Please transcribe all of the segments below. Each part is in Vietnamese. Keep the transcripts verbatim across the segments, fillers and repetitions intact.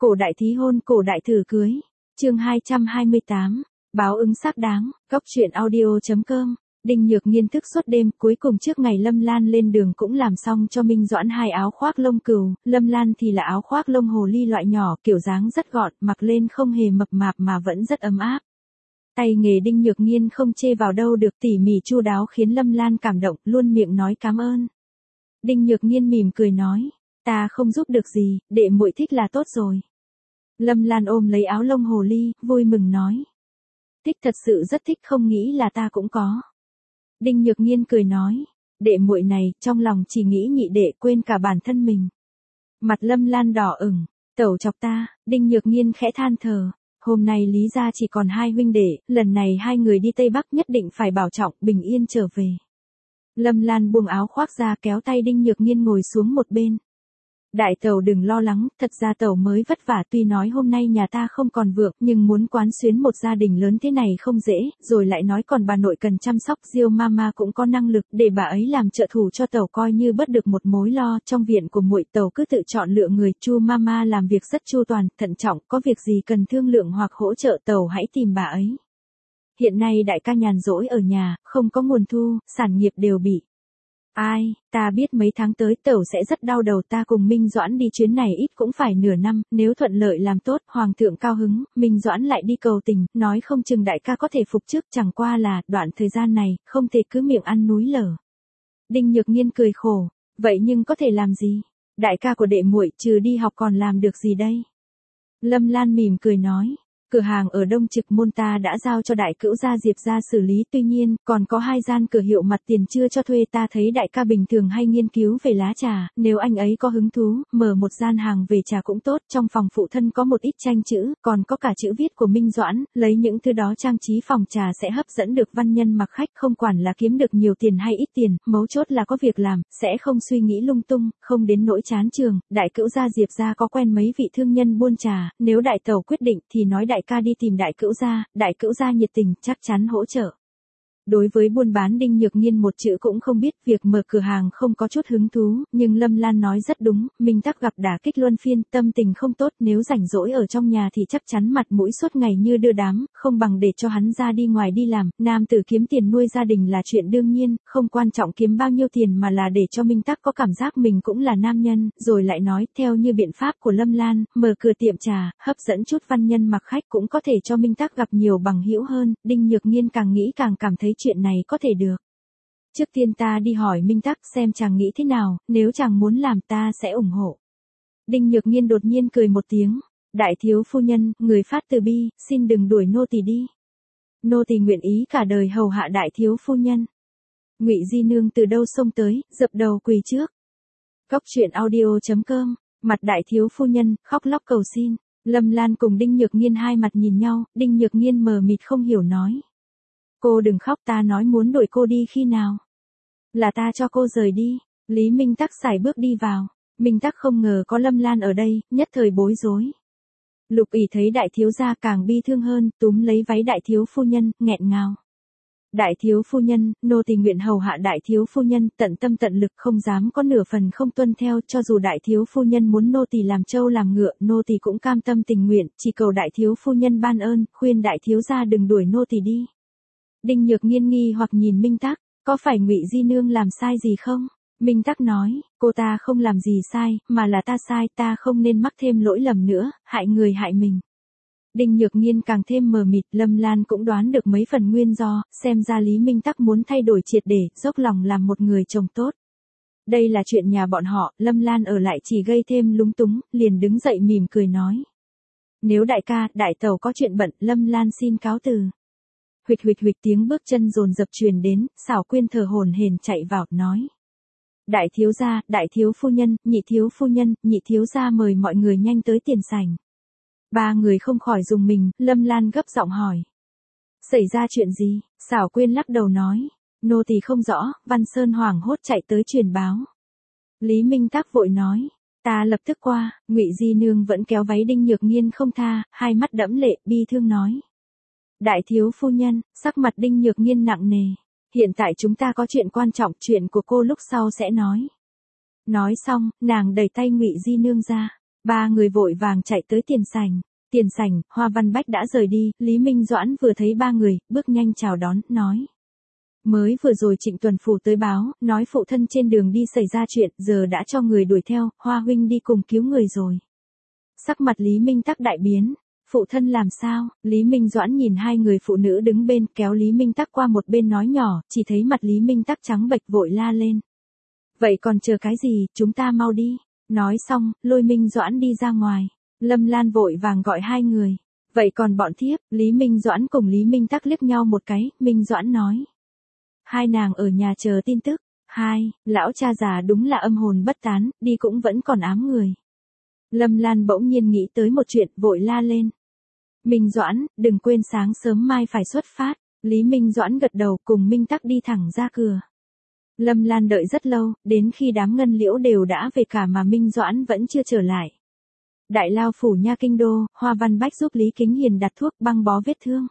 Cổ đại thí hôn, cổ đại thử cưới. Chương hai trăm hai mươi tám. Báo ứng xác đáng. Góc truyện audio chấm com. Đinh Nhược Nghiên thức suốt đêm, cuối cùng trước ngày Lâm Lan lên đường cũng làm xong cho Minh Doãn hai áo khoác lông cừu, Lâm Lan thì là áo khoác lông hồ ly loại nhỏ, kiểu dáng rất gọn, mặc lên không hề mập mạp mà vẫn rất ấm áp. Tay nghề Đinh Nhược Nghiên không chê vào đâu được, tỉ mỉ chu đáo khiến Lâm Lan cảm động, luôn miệng nói cảm ơn. Đinh Nhược Nghiên mỉm cười nói, ta không giúp được gì, đệ muội thích là tốt rồi. Lâm Lan ôm lấy áo lông hồ ly, vui mừng nói. Thích, thật sự rất thích, không nghĩ là ta cũng có. Đinh Nhược Nghiên cười nói, đệ muội này, trong lòng chỉ nghĩ nhị đệ, quên cả bản thân mình. Mặt Lâm Lan đỏ ửng, tẩu chọc ta. Đinh Nhược Nghiên khẽ than thở, hôm nay Lý gia chỉ còn hai huynh đệ, lần này hai người đi Tây Bắc nhất định phải bảo trọng, bình yên trở về. Lâm Lan buông áo khoác ra, kéo tay Đinh Nhược Nghiên ngồi xuống một bên. Đại tẩu đừng lo lắng, thật ra tẩu mới vất vả, tuy nói hôm nay nhà ta không còn vượng, nhưng muốn quán xuyến một gia đình lớn thế này không dễ, rồi lại nói còn bà nội cần chăm sóc, Diêu mama cũng có năng lực, để bà ấy làm trợ thủ cho tẩu coi như bớt được một mối lo. Trong viện của muội tẩu cứ tự chọn lựa người, Chu mama làm việc rất chu toàn, thận trọng, có việc gì cần thương lượng hoặc hỗ trợ tẩu hãy tìm bà ấy. Hiện nay đại ca nhàn rỗi ở nhà, không có nguồn thu, sản nghiệp đều bị. Ai, ta biết mấy tháng tới tẩu sẽ rất đau đầu, ta cùng Minh Doãn đi chuyến này ít cũng phải nửa năm, nếu thuận lợi làm tốt, hoàng thượng cao hứng, Minh Doãn lại đi cầu tình, nói không chừng đại ca có thể phục chức, chẳng qua là, đoạn thời gian này, không thể cứ miệng ăn núi lở. Đinh Nhược Nghiên cười khổ, vậy nhưng có thể làm gì? Đại ca của đệ muội trừ đi học còn làm được gì đây? Lâm Lan mỉm cười nói. Cửa hàng ở Đông Trực Môn ta đã giao cho đại cữu gia Diệp gia xử lý, tuy nhiên, còn có hai gian cửa hiệu mặt tiền chưa cho thuê, ta thấy đại ca bình thường hay nghiên cứu về lá trà, nếu anh ấy có hứng thú, mở một gian hàng về trà cũng tốt, trong phòng phụ thân có một ít tranh chữ, còn có cả chữ viết của Minh Doãn, lấy những thứ đó trang trí phòng trà sẽ hấp dẫn được văn nhân mặc khách, không quản là kiếm được nhiều tiền hay ít tiền, mấu chốt là có việc làm, sẽ không suy nghĩ lung tung, không đến nỗi chán trường. Đại cữu gia Diệp gia có quen mấy vị thương nhân buôn trà, nếu đại tẩu quyết định thì nói đại ca đi tìm đại cữu gia, đại cữu gia nhiệt tình, chắc chắn hỗ trợ. Đối với buôn bán Đinh Nhược Nghiên một chữ cũng không biết, việc mở cửa hàng không có chút hứng thú, nhưng Lâm Lan nói rất đúng, Minh Tắc gặp đả kích luân phiên, tâm tình không tốt, nếu rảnh rỗi ở trong nhà thì chắc chắn mặt mũi suốt ngày như đưa đám, không bằng để cho hắn ra đi ngoài đi làm, nam tử kiếm tiền nuôi gia đình là chuyện đương nhiên, không quan trọng kiếm bao nhiêu tiền mà là để cho Minh Tắc có cảm giác mình cũng là nam nhân, rồi lại nói, theo như biện pháp của Lâm Lan, mở cửa tiệm trà, hấp dẫn chút văn nhân mặc khách cũng có thể cho Minh Tắc gặp nhiều bằng hữu hơn. Đinh Nhược Nghiên càng nghĩ càng cảm thấy chuyện này có thể được. Trước tiên ta đi hỏi Minh Tắc xem chàng nghĩ thế nào, nếu chàng muốn làm ta sẽ ủng hộ. Đinh Nhược Nghiên đột nhiên cười một tiếng, đại thiếu phu nhân, người phát từ bi, xin đừng đuổi nô tỳ đi. Nô tỳ nguyện ý cả đời hầu hạ đại thiếu phu nhân. Ngụy Di Nương từ đâu xông tới, dập đầu quỳ trước. Góc truyện audio chấm com. Mặt đại thiếu phu nhân khóc lóc cầu xin. Lâm Lan cùng Đinh Nhược Nghiên hai mặt nhìn nhau, Đinh Nhược Nghiên mờ mịt không hiểu nói. Cô đừng khóc, ta nói muốn đuổi cô đi khi nào? Là ta cho cô rời đi. Lý Minh Tắc sải bước đi vào. Minh Tắc không ngờ có Lâm Lan ở đây, nhất thời bối rối. Lục ỷ thấy đại thiếu gia càng bi thương hơn, túm lấy váy đại thiếu phu nhân, nghẹn ngào. Đại thiếu phu nhân, nô tỳ nguyện hầu hạ đại thiếu phu nhân, tận tâm tận lực, không dám có nửa phần không tuân theo, cho dù đại thiếu phu nhân muốn nô tỳ làm trâu làm ngựa, nô tỳ cũng cam tâm tình nguyện, chỉ cầu đại thiếu phu nhân ban ơn, khuyên đại thiếu gia đừng đuổi nô tỳ đi. Đinh Nhược Nghiên nghi hoặc nhìn Minh Tắc, có phải Ngụy Di Nương làm sai gì không? Minh Tắc nói, cô ta không làm gì sai, mà là ta sai, ta không nên mắc thêm lỗi lầm nữa, hại người hại mình. Đinh Nhược Nghiên càng thêm mờ mịt, Lâm Lan cũng đoán được mấy phần nguyên do, xem ra Lý Minh Tắc muốn thay đổi triệt để, dốc lòng làm một người chồng tốt. Đây là chuyện nhà bọn họ, Lâm Lan ở lại chỉ gây thêm lúng túng, liền đứng dậy mỉm cười nói. Nếu đại ca, đại tẩu có chuyện bận, Lâm Lan xin cáo từ. Huỵch huỵch huỵch tiếng bước chân dồn dập truyền đến, Xảo Quyên thở hổn hển chạy vào, nói. Đại thiếu gia, đại thiếu phu nhân, nhị thiếu phu nhân, nhị thiếu gia mời mọi người nhanh tới tiền sảnh. Ba người không khỏi rùng mình, Lâm Lan gấp giọng hỏi. Xảy ra chuyện gì? Xảo Quyên lắc đầu nói. Nô tỳ không rõ, Văn Sơn hoảng hốt chạy tới truyền báo. Lý Minh Tắc vội nói. Ta lập tức qua, Ngụy Di Nương vẫn kéo váy Đinh Nhược Nghiên không tha, hai mắt đẫm lệ, bi thương nói. Đại thiếu phu nhân, sắc mặt Đinh Nhược Nghiên nặng nề. Hiện tại chúng ta có chuyện quan trọng, chuyện của cô lúc sau sẽ nói. Nói xong, nàng đẩy tay Ngụy Di Nương ra. Ba người vội vàng chạy tới tiền sảnh. Tiền sảnh, Hoa Văn Bách đã rời đi, Lý Minh Doãn vừa thấy ba người, bước nhanh chào đón, nói. Mới vừa rồi Trịnh Tuần Phủ tới báo, nói phụ thân trên đường đi xảy ra chuyện, giờ đã cho người đuổi theo, Hoa huynh đi cùng cứu người rồi. Sắc mặt Lý Minh Tắc đại biến. Phụ thân làm sao? Lý Minh Doãn nhìn hai người phụ nữ đứng bên, kéo Lý Minh Tắc qua một bên nói nhỏ, chỉ thấy mặt Lý Minh Tắc trắng bệch vội la lên. Vậy còn chờ cái gì, chúng ta mau đi. Nói xong, lôi Minh Doãn đi ra ngoài. Lâm Lan vội vàng gọi hai người. Vậy còn bọn thiếp, Lý Minh Doãn cùng Lý Minh Tắc liếc nhau một cái, Minh Doãn nói. Hai nàng ở nhà chờ tin tức. Hai, lão cha già đúng là âm hồn bất tán, đi cũng vẫn còn ám người. Lâm Lan bỗng nhiên nghĩ tới một chuyện, vội la lên. Minh Doãn, đừng quên sáng sớm mai phải xuất phát. Lý Minh Doãn gật đầu cùng Minh Tắc đi thẳng ra cửa. Lâm Lan đợi rất lâu, đến khi đám ngân liễu đều đã về cả mà Minh Doãn vẫn chưa trở lại. Đại lao phủ nha kinh đô, Hoa Văn Bách giúp Lý Kính Hiền đặt thuốc băng bó vết thương.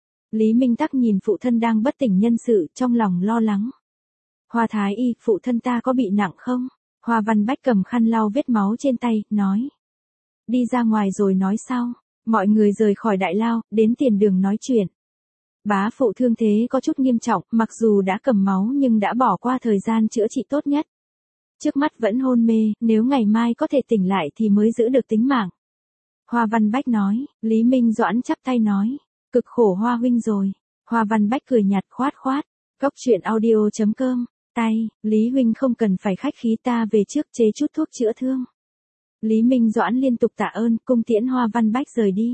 Lý Minh Tắc nhìn phụ thân đang bất tỉnh nhân sự, trong lòng lo lắng. Hoa Thái Y, phụ thân ta có bị nặng không? Hoa Văn Bách cầm khăn lau vết máu trên tay, nói. Đi ra ngoài rồi nói sau. Mọi người rời khỏi đại lao, đến tiền đường nói chuyện. Bá phụ thương thế có chút nghiêm trọng, mặc dù đã cầm máu nhưng đã bỏ qua thời gian chữa trị tốt nhất. Trước mắt vẫn hôn mê, nếu ngày mai có thể tỉnh lại thì mới giữ được tính mạng. Hoa Văn Bách nói, Lý Minh Doãn chắp tay nói, cực khổ Hoa huynh rồi. Hoa Văn Bách cười nhạt khoát khoát, cốc truyện audio chấm com, tay, Lý huynh không cần phải khách khí, ta về trước chế chút thuốc chữa thương. Lý Minh Doãn liên tục tạ ơn, cung tiễn Hoa Văn Bách rời đi.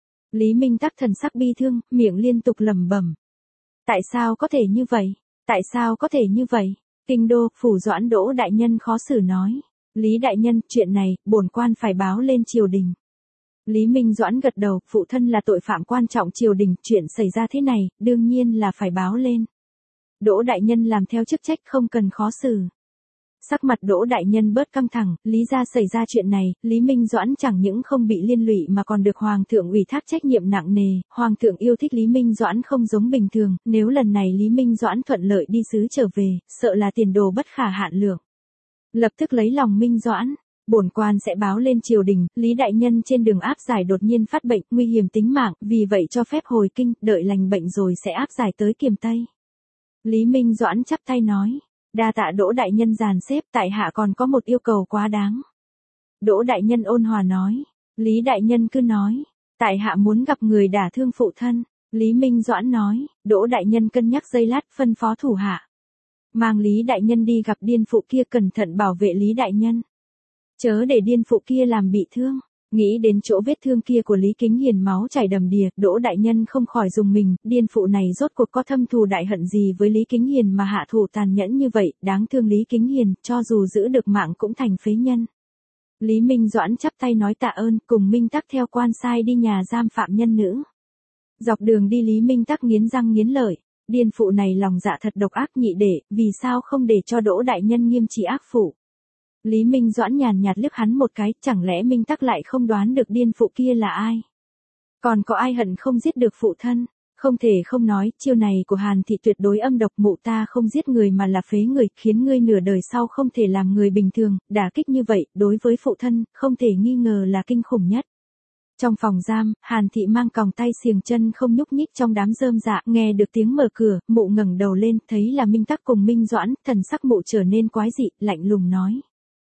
Lý Minh Tắc thần sắc bi thương, miệng liên tục lẩm bẩm. Tại sao có thể như vậy? Tại sao có thể như vậy? Kinh đô, phủ Doãn Đỗ đại nhân khó xử nói. Lý đại nhân, chuyện này, bổn quan phải báo lên triều đình. Lý Minh Doãn gật đầu, phụ thân là tội phạm quan trọng triều đình, chuyện xảy ra thế này, đương nhiên là phải báo lên. Đỗ đại nhân làm theo chức trách, không cần khó xử. Sắc mặt Đỗ đại nhân bớt căng thẳng, lý ra xảy ra chuyện này, Lý Minh Doãn chẳng những không bị liên lụy mà còn được Hoàng thượng ủy thác trách nhiệm nặng nề, Hoàng thượng yêu thích Lý Minh Doãn không giống bình thường, nếu lần này Lý Minh Doãn thuận lợi đi sứ trở về, sợ là tiền đồ bất khả hạn lượng. Lập tức lấy lòng Minh Doãn, bổn quan sẽ báo lên triều đình, Lý đại nhân trên đường áp giải đột nhiên phát bệnh, nguy hiểm tính mạng, vì vậy cho phép hồi kinh, đợi lành bệnh rồi sẽ áp giải tới Kiềm Tây. Lý Minh Doãn chắp tay nói. Đa tạ Đỗ đại nhân dàn xếp, tại hạ còn có một yêu cầu quá đáng. Đỗ đại nhân ôn hòa nói. Lý đại nhân cứ nói. Tại hạ muốn gặp người đả thương phụ thân. Lý Minh Doãn nói. Đỗ đại nhân cân nhắc giây lát, phân phó thủ hạ. Mang Lý đại nhân đi gặp điên phụ kia, cẩn thận bảo vệ Lý đại nhân. Chớ để điên phụ kia làm bị thương. Nghĩ đến chỗ vết thương kia của Lý Kính Hiền máu chảy đầm đìa, Đỗ đại nhân không khỏi dùng mình, điên phụ này rốt cuộc có thâm thù đại hận gì với Lý Kính Hiền mà hạ thủ tàn nhẫn như vậy, đáng thương Lý Kính Hiền, cho dù giữ được mạng cũng thành phế nhân. Lý Minh Doãn chắp tay nói tạ ơn, cùng Minh Tắc theo quan sai đi nhà giam phạm nhân nữ. Dọc đường đi Lý Minh Tắc nghiến răng nghiến lợi, điên phụ này lòng dạ thật độc ác nhị để, vì sao không để cho Đỗ đại nhân nghiêm trị ác phụ. Lý Minh Doãn nhàn nhạt liếc hắn một cái, chẳng lẽ Minh Tắc lại không đoán được điên phụ kia là ai? Còn có ai hận không giết được phụ thân? Không thể không nói, chiêu này của Hàn thị tuyệt đối âm độc, mụ ta không giết người mà là phế người, khiến ngươi nửa đời sau không thể làm người bình thường, đả kích như vậy, đối với phụ thân, không thể nghi ngờ là kinh khủng nhất. Trong phòng giam, Hàn thị mang còng tay xiềng chân không nhúc nhích trong đám rơm rạ, nghe được tiếng mở cửa, mụ ngẩng đầu lên, thấy là Minh Tắc cùng Minh Doãn, thần sắc mụ trở nên quái dị, lạnh lùng nói.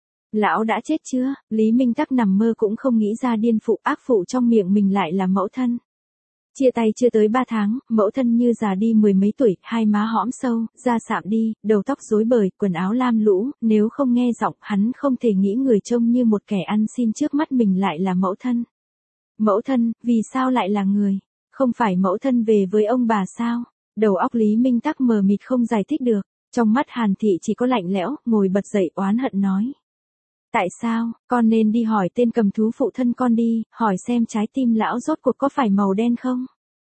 Lão đã chết chưa? Lý Minh Tắc nằm mơ cũng không nghĩ ra điên phụ ác phụ trong miệng mình lại là mẫu thân. Chia tay chưa tới ba tháng, mẫu thân như già đi mười mấy tuổi, hai má hõm sâu, da sạm đi, đầu tóc rối bời, quần áo lam lũ, nếu không nghe giọng hắn không thể nghĩ người trông như một kẻ ăn xin trước mắt mình lại là mẫu thân. Mẫu thân, vì sao lại là người? Không phải mẫu thân về với ông bà sao? Đầu óc Lý Minh Tắc mờ mịt không giải thích được, trong mắt Hàn thị chỉ có lạnh lẽo, ngồi bật dậy oán hận nói. Tại sao, con nên đi hỏi tên cầm thú phụ thân con đi, hỏi xem trái tim lão rốt cuộc có phải màu đen không?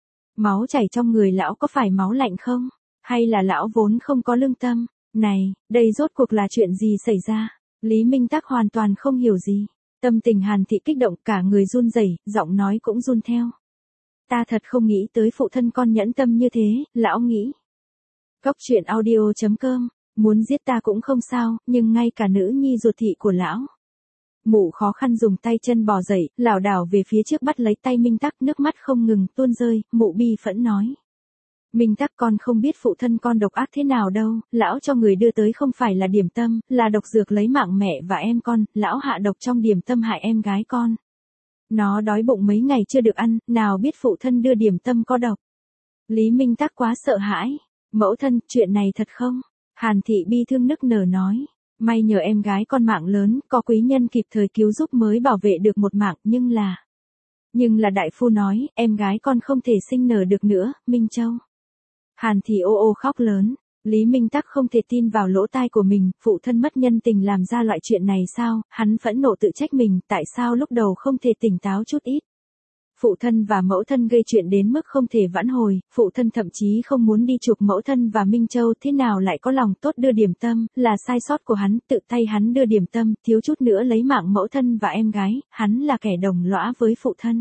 Máu chảy trong người lão có phải máu lạnh không? Hay là lão vốn không có lương tâm? Này, đây rốt cuộc là chuyện gì xảy ra? Lý Minh Tắc hoàn toàn không hiểu gì. Tâm tình Hàn thị kích động, cả người run rẩy, giọng nói cũng run theo. Ta thật không nghĩ tới phụ thân con nhẫn tâm như thế, lão nghĩ. Cốc truyện audio chấm com, muốn giết ta cũng không sao, nhưng ngay cả nữ nhi ruột thị của lão. Mụ khó khăn dùng tay chân bò dậy, lảo đảo về phía trước bắt lấy tay Minh Tắc, nước mắt không ngừng tuôn rơi, mụ bi phẫn nói. Minh Tắc, con không biết phụ thân con độc ác thế nào đâu, lão cho người đưa tới không phải là điểm tâm, là độc dược lấy mạng mẹ và em con, lão hạ độc trong điểm tâm hại em gái con. Nó đói bụng mấy ngày chưa được ăn, nào biết phụ thân đưa điểm tâm có độc. Lý Minh Tắc quá sợ hãi. Mẫu thân, chuyện này thật không? Hàn Thị bi thương nức nở nói. May nhờ em gái con mạng lớn, có quý nhân kịp thời cứu giúp mới bảo vệ được một mạng, nhưng là... Nhưng là đại phu nói, em gái con không thể sinh nở được nữa, Minh Châu. Hàn Thị ô ô khóc lớn. Lý Minh Tắc không thể tin vào lỗ tai của mình, phụ thân mất nhân tình làm ra loại chuyện này sao, hắn phẫn nộ tự trách mình, tại sao lúc đầu không thể tỉnh táo chút ít. Phụ thân và mẫu thân gây chuyện đến mức không thể vãn hồi, phụ thân thậm chí không muốn đi chuộc mẫu thân và Minh Châu, thế nào lại có lòng tốt đưa điểm tâm, là sai sót của hắn, tự tay hắn đưa điểm tâm, thiếu chút nữa lấy mạng mẫu thân và em gái, hắn là kẻ đồng lõa với phụ thân.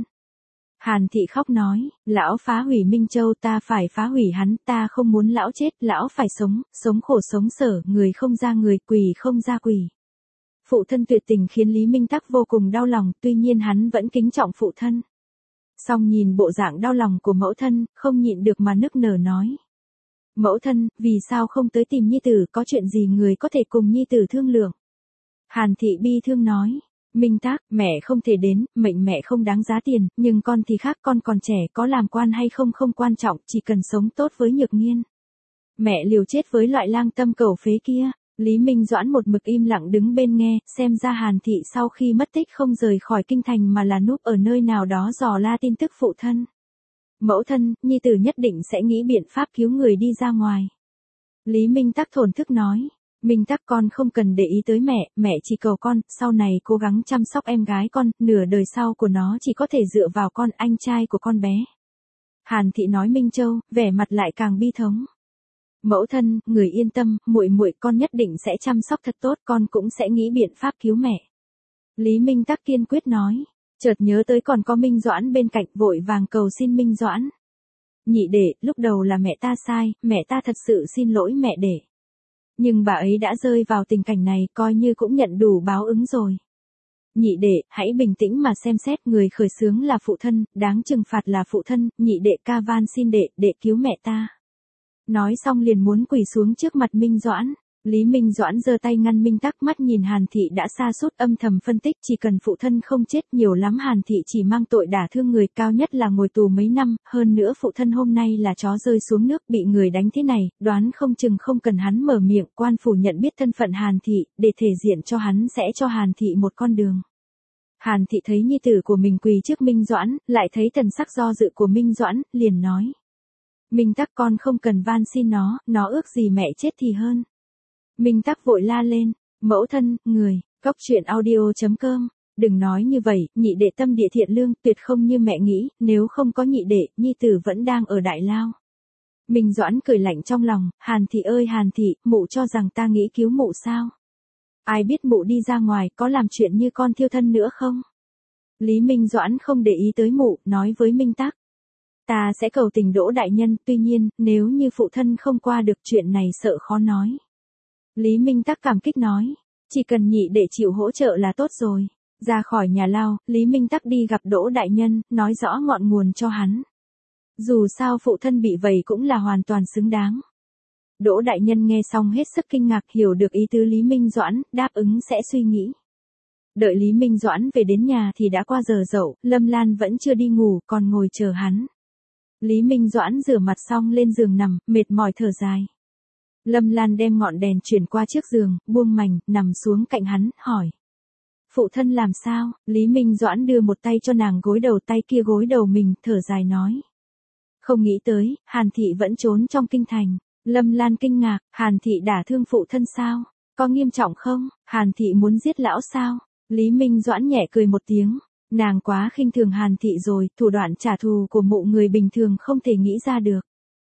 Hàn Thị khóc nói, lão phá hủy Minh Châu, ta phải phá hủy hắn, ta không muốn lão chết, lão phải sống, sống khổ sống sở, người không ra người, quỷ không ra quỷ. Phụ thân tuyệt tình khiến Lý Minh Tắc vô cùng đau lòng, tuy nhiên hắn vẫn kính trọng phụ thân. Song nhìn bộ dạng đau lòng của mẫu thân, không nhịn được mà nức nở nói. Mẫu thân, vì sao không tới tìm nhi tử, có chuyện gì người có thể cùng nhi tử thương lượng? Hàn Thị bi thương nói. Minh Tắc, mẹ không thể đến, mệnh mẹ không đáng giá tiền, nhưng con thì khác, con còn trẻ, có làm quan hay không không quan trọng, chỉ cần sống tốt với Nhược Nghiên. Mẹ liều chết với loại lang tâm cầu phế kia. Lý Minh Doãn một mực im lặng đứng bên nghe, xem ra Hàn Thị sau khi mất tích không rời khỏi kinh thành mà là núp ở nơi nào đó dò la tin tức phụ thân. Mẫu thân, nhi tử nhất định sẽ nghĩ biện pháp cứu người đi ra ngoài. Lý Minh Tắc thổn thức nói. Minh Tắc, con không cần để ý tới mẹ, mẹ chỉ cầu con, sau này cố gắng chăm sóc em gái con, nửa đời sau của nó chỉ có thể dựa vào con, anh trai của con bé. Hàn Thị nói Minh Châu, vẻ mặt lại càng bi thống. Mẫu thân, người yên tâm, muội muội con nhất định sẽ chăm sóc thật tốt, con cũng sẽ nghĩ biện pháp cứu mẹ. Lý Minh Tắc kiên quyết nói, chợt nhớ tới còn có Minh Doãn bên cạnh, vội vàng cầu xin Minh Doãn. Nhị đệ, lúc đầu là mẹ ta sai, mẹ ta thật sự xin lỗi mẹ đệ. Nhưng bà ấy đã rơi vào tình cảnh này, coi như cũng nhận đủ báo ứng rồi. Nhị đệ, hãy bình tĩnh mà xem xét, người khởi xướng là phụ thân, đáng trừng phạt là phụ thân, nhị đệ ca van xin đệ, đệ cứu mẹ ta. Nói xong liền muốn quỳ xuống trước mặt Minh Doãn. Lý Minh Doãn giơ tay ngăn Minh Tắc, mắt nhìn Hàn Thị đã sa sút, âm thầm phân tích, chỉ cần phụ thân không chết, nhiều lắm Hàn Thị chỉ mang tội đả thương người, cao nhất là ngồi tù mấy năm, hơn nữa phụ thân hôm nay là chó rơi xuống nước bị người đánh thế này, đoán không chừng không cần hắn mở miệng, quan phủ nhận biết thân phận Hàn Thị, để thể diện cho hắn sẽ cho Hàn Thị một con đường. Hàn Thị thấy nhi tử của mình quỳ trước Minh Doãn, lại thấy thần sắc do dự của Minh Doãn, liền nói. Minh Tắc, con không cần van xin nó, nó ước gì mẹ chết thì hơn. Minh Tắc vội la lên, mẫu thân, người, cóc truyện audio chấm com, đừng nói như vậy, nhị đệ tâm địa thiện lương, tuyệt không như mẹ nghĩ, nếu không có nhị đệ, nhi tử vẫn đang ở đại lao. Minh Doãn cười lạnh trong lòng, Hàn Thị ơi Hàn Thị, mụ cho rằng ta nghĩ cứu mụ sao? Ai biết mụ đi ra ngoài, có làm chuyện như con thiêu thân nữa không? Lý Minh Doãn không để ý tới mụ, nói với Minh Tắc. Ta sẽ cầu tình Đỗ đại nhân, tuy nhiên, nếu như phụ thân không qua được chuyện này sợ khó nói. Lý Minh Tắc cảm kích nói, chỉ cần nhị đệ chịu hỗ trợ là tốt rồi. Ra khỏi nhà lao, Lý Minh Tắc đi gặp Đỗ đại nhân, nói rõ ngọn nguồn cho hắn. Dù sao phụ thân bị vậy cũng là hoàn toàn xứng đáng. Đỗ đại nhân nghe xong hết sức kinh ngạc, hiểu được ý tứ Lý Minh Doãn, đáp ứng sẽ suy nghĩ. Đợi Lý Minh Doãn về đến nhà thì đã qua giờ dậu, Lâm Lan vẫn chưa đi ngủ, còn ngồi chờ hắn. Lý Minh Doãn rửa mặt xong lên giường nằm, mệt mỏi thở dài. Lâm Lan đem ngọn đèn chuyển qua trước giường, buông mành, nằm xuống cạnh hắn, hỏi. Phụ thân làm sao? Lý Minh Doãn đưa một tay cho nàng gối đầu, tay kia gối đầu mình, thở dài nói. Không nghĩ tới, Hàn Thị vẫn trốn trong kinh thành. Lâm Lan kinh ngạc, Hàn Thị đả thương phụ thân sao? Có nghiêm trọng không? Hàn Thị muốn giết lão sao? Lý Minh Doãn nhẹ cười một tiếng. Nàng quá khinh thường Hàn Thị rồi, thủ đoạn trả thù của mụ người bình thường không thể nghĩ ra được.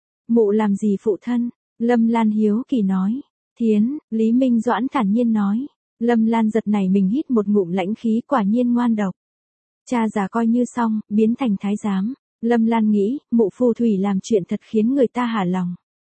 Mụ làm gì phụ thân? Lâm Lan hiếu kỳ nói. Thiến, Lý Minh Doãn thản nhiên nói. Lâm Lan giật nảy mình hít một ngụm lãnh khí, quả nhiên ngoan độc. Cha già coi như xong, biến thành thái giám. Lâm Lan nghĩ, mụ phù thủy làm chuyện thật khiến người ta hả lòng.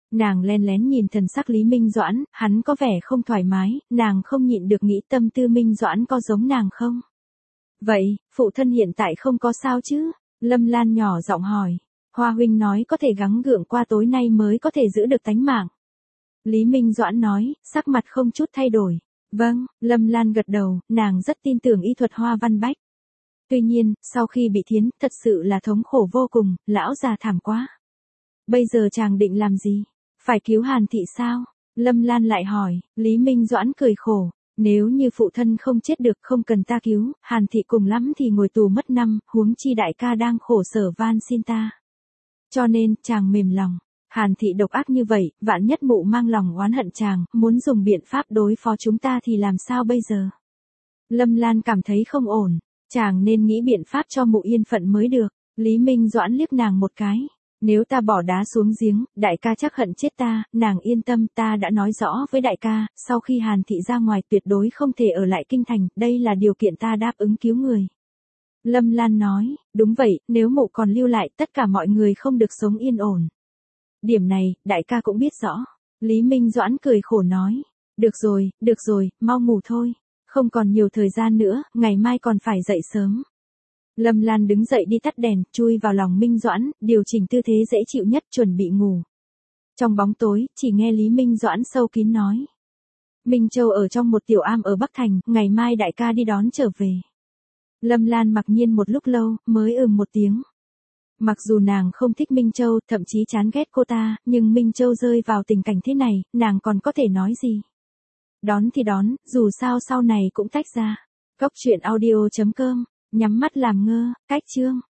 Nàng len lén nhìn thần sắc Lý Minh Doãn, hắn có vẻ không thoải mái, nàng không nhịn được nghĩ tâm tư Minh Doãn có giống nàng không? Vậy, phụ thân hiện tại không có sao chứ? Lâm Lan nhỏ giọng hỏi. Hoa huynh nói có thể gắng gượng qua tối nay mới có thể giữ được tánh mạng. Lý Minh Doãn nói, sắc mặt không chút thay đổi. Vâng, Lâm Lan gật đầu, nàng rất tin tưởng y thuật Hoa Văn Bách. Tuy nhiên, sau khi bị thiến, thật sự là thống khổ vô cùng, lão già thảm quá. Bây giờ chàng định làm gì? Phải cứu Hàn Thị sao? Lâm Lan lại hỏi, Lý Minh Doãn cười khổ. Nếu như phụ thân không chết được không cần ta cứu, Hàn Thị cùng lắm thì ngồi tù mất năm, huống chi đại ca đang khổ sở van xin ta. Cho nên, chàng mềm lòng. Hàn Thị độc ác như vậy, vạn nhất mụ mang lòng oán hận chàng, muốn dùng biện pháp đối phó chúng ta thì làm sao bây giờ? Lâm Lan cảm thấy không ổn, chàng nên nghĩ biện pháp cho mụ yên phận mới được. Lý Minh Doãn liếc nàng một cái. Nếu ta bỏ đá xuống giếng, đại ca chắc hận chết ta, nàng yên tâm, ta đã nói rõ với đại ca, sau khi Hàn Thị ra ngoài tuyệt đối không thể ở lại kinh thành, đây là điều kiện ta đáp ứng cứu người. Lâm Lan nói, đúng vậy, nếu mụ còn lưu lại tất cả mọi người không được sống yên ổn. Điểm này, đại ca cũng biết rõ. Lý Minh Doãn cười khổ nói, được rồi, được rồi, mau ngủ thôi, không còn nhiều thời gian nữa, ngày mai còn phải dậy sớm. Lâm Lan đứng dậy đi tắt đèn, chui vào lòng Minh Doãn, điều chỉnh tư thế dễ chịu nhất chuẩn bị ngủ. Trong bóng tối, chỉ nghe Lý Minh Doãn sâu kín nói. Minh Châu ở trong một tiểu am ở Bắc Thành, ngày mai đại ca đi đón trở về. Lâm Lan mặc nhiên một lúc lâu, mới ừm một tiếng. Mặc dù nàng không thích Minh Châu, thậm chí chán ghét cô ta, nhưng Minh Châu rơi vào tình cảnh thế này, nàng còn có thể nói gì? Đón thì đón, dù sao sau này cũng tách ra. Cốc truyện audio chấm com, nhắm mắt làm ngơ, cách chương.